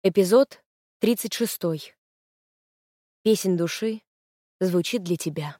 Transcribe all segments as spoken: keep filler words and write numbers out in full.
Эпизод тридцать шестой. Песнь души звучит для тебя.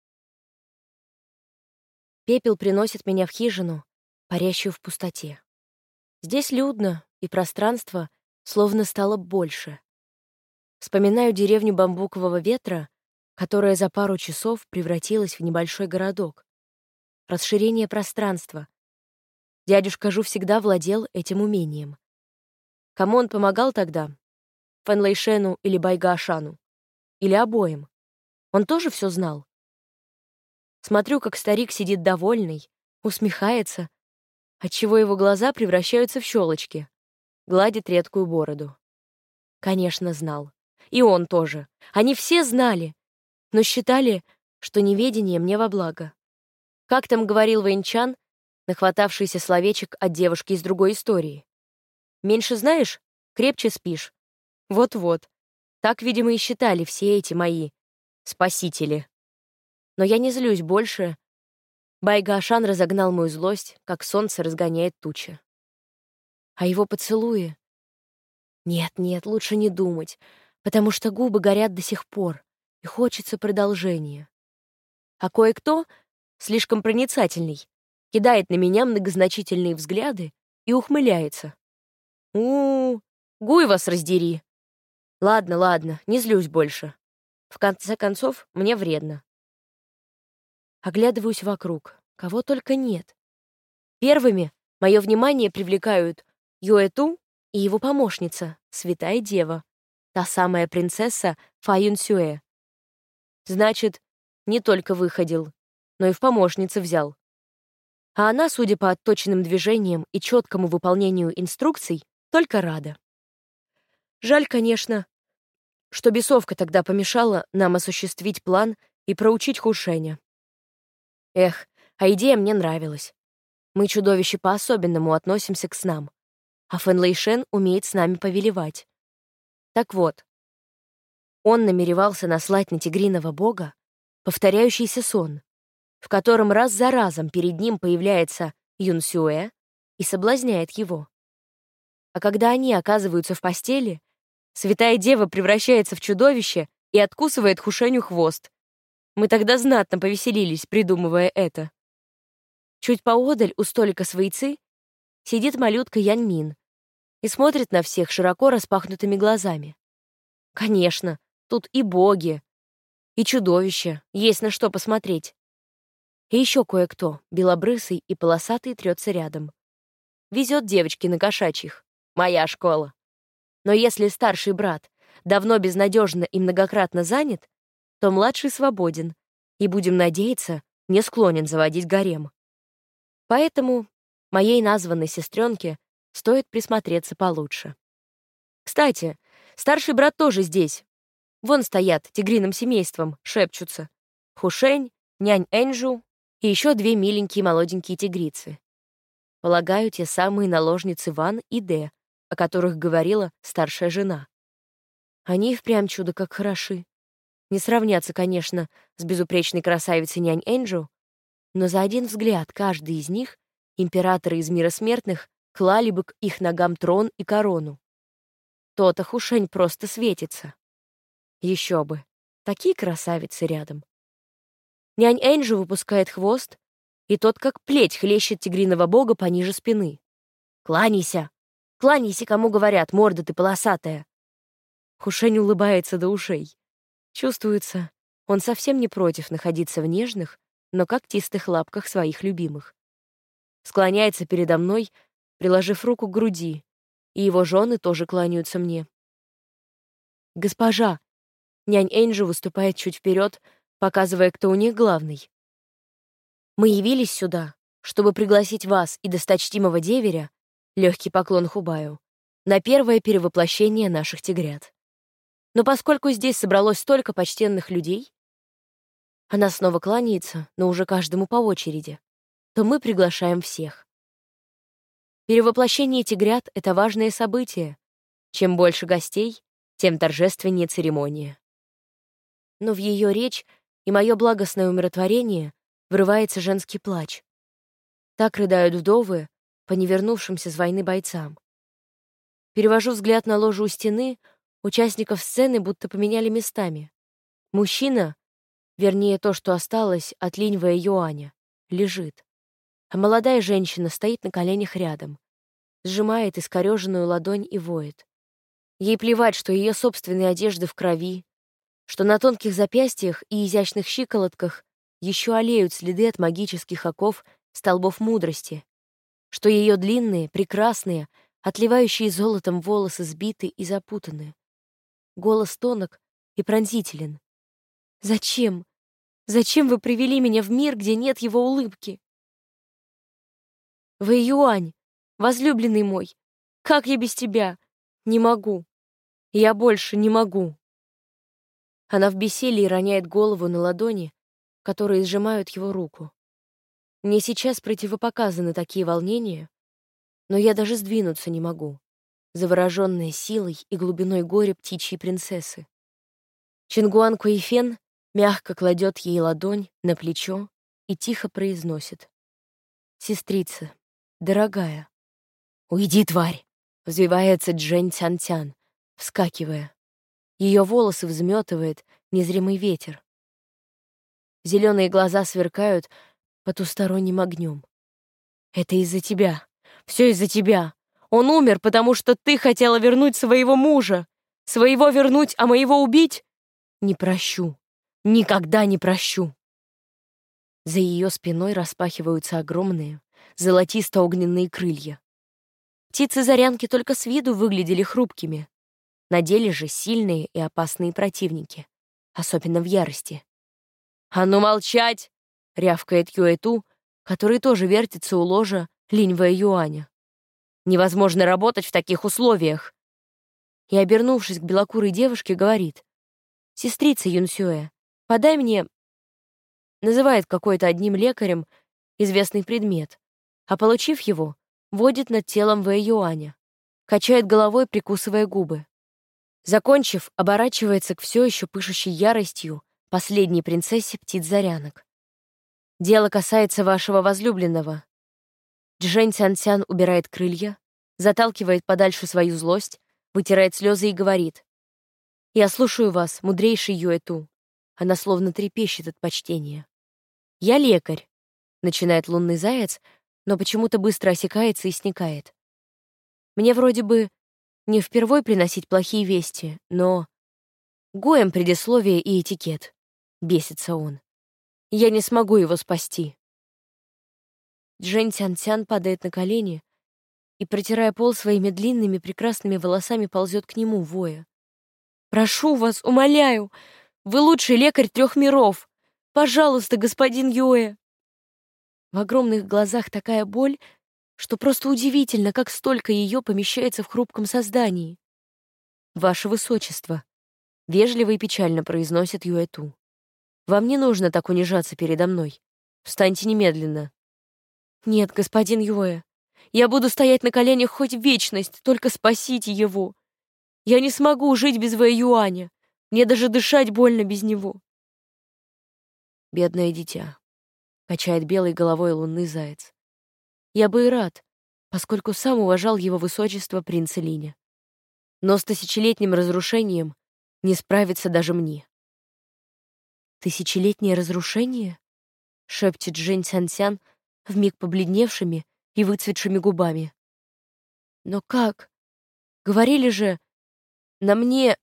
Пепел приносит меня в хижину, парящую в пустоте. Здесь людно, и пространство словно стало больше. Вспоминаю деревню бамбукового ветра, которая за пару часов превратилась в небольшой городок. Расширение пространства. Дядюшка Жу всегда владел этим умением. Кому он помогал тогда? Фэнлэйшену или Байгаошану? Или обоим? Он тоже все знал? Смотрю, как старик сидит довольный, усмехается, отчего его глаза превращаются в щелочки, гладит редкую бороду. Конечно, знал. И он тоже. Они все знали, но считали, что неведение мне во благо. Как там говорил Вэньчан, нахватавшийся словечек от девушки из другой истории? Меньше знаешь, крепче спишь. Вот-вот. Так, видимо, и считали все эти мои спасители. Но я не злюсь больше. Байгаошан разогнал мою злость, как солнце разгоняет тучи. А его поцелуи? Нет, нет, лучше не думать, потому что губы горят до сих пор, и хочется продолжения. А кое-кто, слишком проницательный, кидает на меня многозначительные взгляды и ухмыляется. у у гуй вас раздери. Ладно, ладно, не злюсь больше. В конце концов, мне вредно. Оглядываюсь вокруг. Кого только нет. Первыми мое внимание привлекают Юэту и его помощница, Святая Дева, та самая принцесса Фа Юнсюэ. Значит, не только выходил, но и в помощницы взял. А она, судя по отточенным движениям и четкому выполнению инструкций, только рада. Жаль, конечно, что бесовка тогда помешала нам осуществить план и проучить Хушэня. Эх, а идея мне нравилась. Мы, чудовища, по-особенному относимся к снам, а Фэнлэйшен умеет с нами повелевать. Так вот, он намеревался наслать на тигриного бога повторяющийся сон, в котором раз за разом перед ним появляется Юнсюэ и соблазняет его. А когда они оказываются в постели, Святая Дева превращается в чудовище и откусывает Хушэню хвост. Мы тогда знатно повеселились, придумывая это. Чуть поодаль у столика с вэйцы сидит малютка Яньмин и смотрит на всех широко распахнутыми глазами. Конечно, тут и боги, и чудовища, есть на что посмотреть. И еще кое-кто, белобрысый и полосатый, трется рядом. Везет девочки на кошачьих. Моя школа. Но если старший брат давно безнадежно и многократно занят, то младший свободен и, будем надеяться, не склонен заводить гарем. Поэтому моей названной сестренке стоит присмотреться получше. Кстати, старший брат тоже здесь. Вон стоят тигриным семейством, шепчутся. Хушэнь, нянь Энджу и еще две миленькие молоденькие тигрицы. Полагаю, те самые наложницы Ван и Дэ, о которых говорила старшая жена. Они и впрямь чудо как хороши. Не сравнятся, конечно, с безупречной красавицей нянь Энджу, но за один взгляд каждый из них императоры из мира смертных клали бы к их ногам трон и корону. То-то Хушэнь просто светится. Еще бы, такие красавицы рядом. Нянь Энджу выпускает хвост, и тот как плеть хлещет тигриного бога пониже спины. «Кланяйся! Кланяйся, кому говорят, морда ты полосатая!» Хушэнь улыбается до ушей. Чувствуется, он совсем не против находиться в нежных, но когтистых лапках своих любимых. Склоняется передо мной, приложив руку к груди, и его жены тоже кланяются мне. «Госпожа!» Нянь Энджи выступает чуть вперед, показывая, кто у них главный. «Мы явились сюда, чтобы пригласить вас и досточтимого деверя, легкий поклон Хубаю, на первое перевоплощение наших тигрят. Но поскольку здесь собралось столько почтенных людей, она снова кланяется, но уже каждому по очереди, то мы приглашаем всех. Перевоплощение тигрят — это важное событие. Чем больше гостей, тем торжественнее церемония. Но в ее речь и мое благостное умиротворение врывается женский плач. Так рыдают вдовы по невернувшимся с войны бойцам. Перевожу взгляд на ложу у стены, участников сцены будто поменяли местами. Мужчина, вернее, то, что осталось от Линьвэя Юаня, лежит, а молодая женщина стоит на коленях рядом, сжимает искорёженную ладонь и воет. Ей плевать, что ее собственные одежды в крови, что на тонких запястьях и изящных щиколотках еще олеют следы от магических оков столбов мудрости, что ее длинные, прекрасные, отливающие золотом волосы сбиты и запутаны. Голос тонок и пронзителен. «Зачем? Зачем вы привели меня в мир, где нет его улыбки? Вэй Юань, возлюбленный мой, как я без тебя? Не могу. Я больше не могу». Она в бессилии роняет голову на ладони, которые сжимают его руку. Мне сейчас противопоказаны такие волнения, но я даже сдвинуться не могу, заворожённая силой и глубиной горя птичьей принцессы. Чингуан Куэйфен мягко кладет ей ладонь на плечо и тихо произносит: «Сестрица, дорогая». «Уйди, тварь!» — взвивается Джэнь Цянцян, вскакивая. Ее волосы взметывает незримый ветер. Зеленые глаза сверкают потусторонним огнем. «Это из-за тебя. Все из-за тебя. Он умер, потому что ты хотела вернуть своего мужа. Своего вернуть, а моего убить? Не прощу. Никогда не прощу». За ее спиной распахиваются огромные, золотисто-огненные крылья. Птицы-зарянки только с виду выглядели хрупкими. На деле же сильные и опасные противники, особенно в ярости. «А ну молчать!» — рявкает Юэту, который тоже вертится у ложа Линьвэя Юаня. «Невозможно работать в таких условиях!» И, обернувшись к белокурой девушке, говорит: «Сестрица Юнсюэ, подай мне...» Называет какой-то одним лекарем известный предмет, а, получив его, водит над телом Вэй Юаня, качает головой, прикусывая губы. Закончив, оборачивается к все еще пышущей яростью последней принцессе птиц-зарянок. «Дело касается вашего возлюбленного». Джэнь Цянцян убирает крылья, заталкивает подальше свою злость, вытирает слезы и говорит: «Я слушаю вас, мудрейший Юэту». Она словно трепещет от почтения. «Я лекарь», — начинает лунный заяц, но почему-то быстро осекается и сникает. «Мне вроде бы не впервой приносить плохие вести, но... Гоем предисловие и этикет». Бесится он. «Я не смогу его спасти». Джэнь Цянцян падает на колени и, протирая пол своими длинными прекрасными волосами, ползет к нему, воя: «Прошу вас, умоляю, вы лучший лекарь трех миров. Пожалуйста, господин Юэ». В огромных глазах такая боль, что просто удивительно, как столько ее помещается в хрупком создании. «Ваше высочество», — вежливо и печально произносит Юэту, «вам не нужно так унижаться передо мной. Встаньте немедленно». «Нет, господин Юэ, я буду стоять на коленях хоть вечность, только спасите его. Я не смогу жить без Вэй Юаня. Мне даже дышать больно без него». «Бедное дитя», — качает белой головой лунный заяц. «Я бы и рад, поскольку сам уважал его высочество принца Линя. Но с тысячелетним разрушением не справится даже мне». «Тысячелетнее разрушение?» — шепчет Джэнь Цянцян вмиг побледневшими и выцветшими губами. «Но как? Говорили же, на мне...»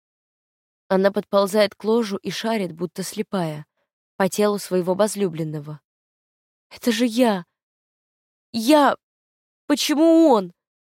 Она подползает к ложу и шарит, будто слепая, по телу своего возлюбленного. «Это же я! Я! Почему он?»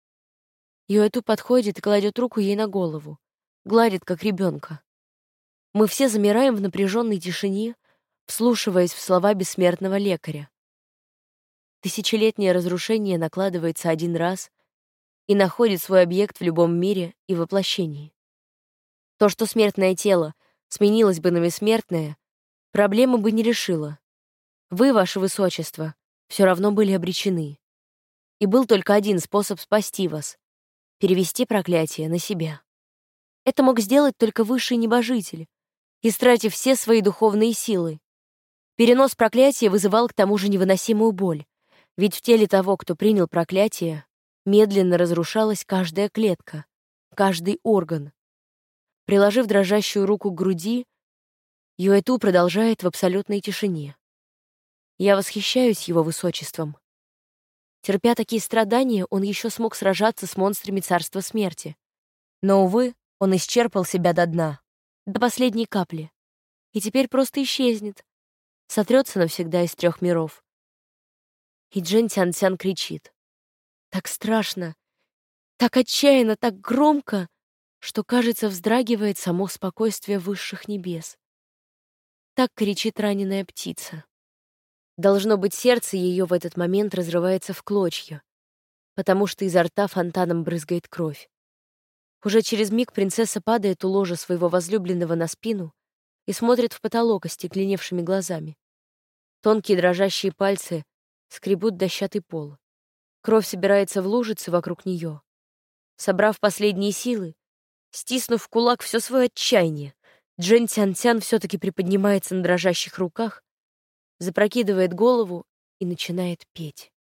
Юэту подходит и кладет руку ей на голову, гладит, как ребенка. Мы все замираем в напряженной тишине, вслушиваясь в слова бессмертного лекаря. Тысячелетнее разрушение накладывается один раз и находит свой объект в любом мире и воплощении. То, что смертное тело сменилось бы на бессмертное, проблемы бы не решило. Вы, ваше высочество, все равно были обречены. И был только один способ спасти вас — перевести проклятие на себя. Это мог сделать только высший небожитель, истратив все свои духовные силы. Перенос проклятия вызывал к тому же невыносимую боль, ведь в теле того, кто принял проклятие, Медленно разрушалась каждая клетка, каждый орган. Приложив дрожащую руку к груди, Юэту продолжает в абсолютной тишине. Я восхищаюсь его высочеством. Терпя такие страдания, он еще смог сражаться с монстрами царства смерти. Но, увы, он исчерпал себя до дна, до последней капли, и теперь просто исчезнет, сотрется навсегда из трех миров. И Джен Тяньцян кричит. Так страшно, так отчаянно, так громко, что, кажется, вздрагивает само спокойствие высших небес. Так кричит раненая птица. Должно быть, сердце ее в этот момент разрывается в клочья, потому что изо рта фонтаном брызгает кровь. Уже через миг принцесса падает у ложа своего возлюбленного на спину и смотрит в потолок остекленевшими глазами. Тонкие дрожащие пальцы скребут дощатый пол. Кровь собирается в лужицы вокруг нее. Собрав последние силы, стиснув в кулак все свое отчаяние, Джен Тяньцян все-таки приподнимается на дрожащих руках, запрокидывает голову и начинает петь.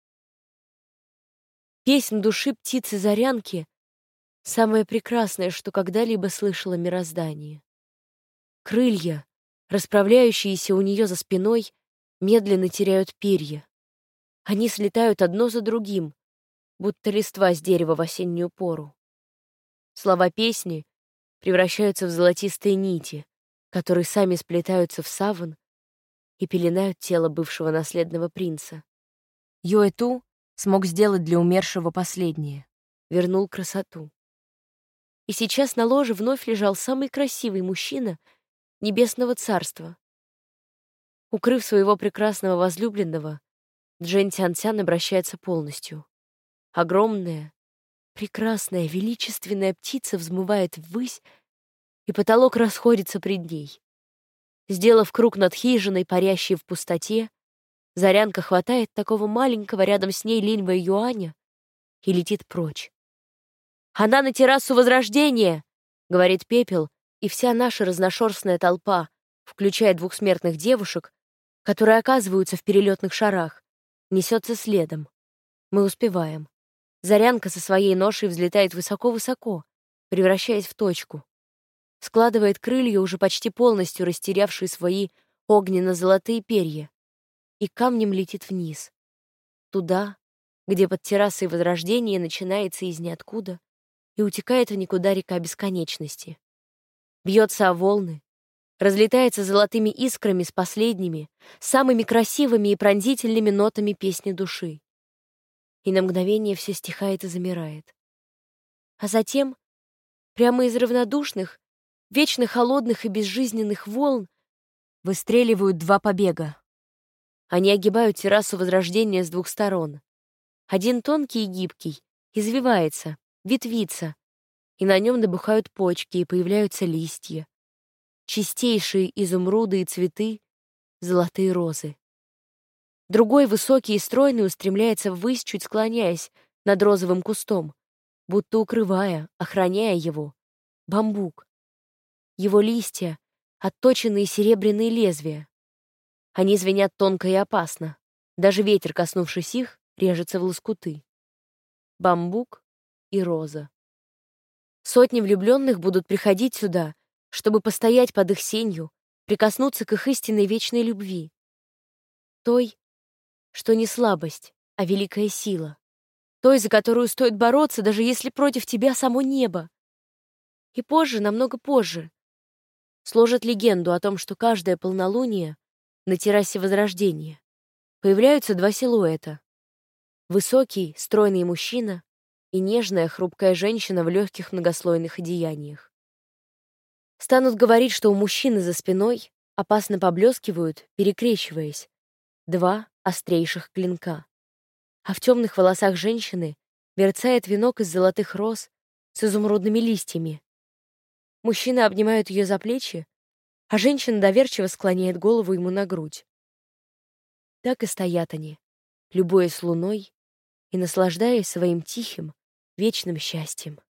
Песнь души птицы-зарянки — самое прекрасное, что когда-либо слышало мироздание. Крылья, расправляющиеся у нее за спиной, медленно теряют перья. Они слетают одно за другим, будто листва с дерева в осеннюю пору. Слова песни превращаются в золотистые нити, которые сами сплетаются в саван и пеленают тело бывшего наследного принца. Юэту смог сделать для умершего последнее — вернул красоту. И сейчас на ложе вновь лежал самый красивый мужчина Небесного Царства. Укрыв своего прекрасного возлюбленного, Джен Тяньцян обращается полностью. Огромная, прекрасная, величественная птица взмывает ввысь, и потолок расходится пред ней. Сделав круг над хижиной, парящей в пустоте, Зарянка хватает такого маленького рядом с ней Линь Вэйюаня и летит прочь. «Она на террасу Возрождения!» — говорит Пепел, и вся наша разношерстная толпа, включая двух смертных девушек, которые оказываются в перелетных шарах, несется следом. Мы успеваем. Зарянка со своей ношей взлетает высоко-высоко, превращаясь в точку. Складывает крылья, уже почти полностью растерявшие свои огненно-золотые перья, и камнем летит вниз. Туда, где под террасой Возрождения начинается из ниоткуда и утекает в никуда река бесконечности. Бьется о волны, разлетается золотыми искрами с последними, самыми красивыми и пронзительными нотами песни души. И на мгновение все стихает и замирает. А затем, прямо из равнодушных, вечно холодных и безжизненных волн, выстреливают два побега. Они огибают террасу Возрождения с двух сторон. Один тонкий и гибкий, извивается, ветвится, и на нем набухают почки, и появляются листья. Чистейшие изумруды и цветы, золотые розы. Другой, высокий и стройный, устремляется ввысь, чуть склоняясь над розовым кустом, будто укрывая, охраняя его. Бамбук. Его листья — отточенные серебряные лезвия. Они звенят тонко и опасно. Даже ветер, коснувшись их, режется в лоскуты. Бамбук и роза. Сотни влюбленных будут приходить сюда, чтобы постоять под их сенью, прикоснуться к их истинной вечной любви. Той, что не слабость, а великая сила. Той, за которую стоит бороться, даже если против тебя само небо. И позже, намного позже, сложат легенду о том, что каждое полнолуние на террасе Возрождения появляются два силуэта. Высокий, стройный мужчина и нежная, хрупкая женщина в легких многослойных одеяниях. Станут говорить, что у мужчины за спиной опасно поблескивают, перекрещиваясь, два острейших клинка. А в темных волосах женщины мерцает венок из золотых роз с изумрудными листьями. Мужчина обнимает ее за плечи, а женщина доверчиво склоняет голову ему на грудь. Так и стоят они, любуясь луной и наслаждаясь своим тихим, вечным счастьем.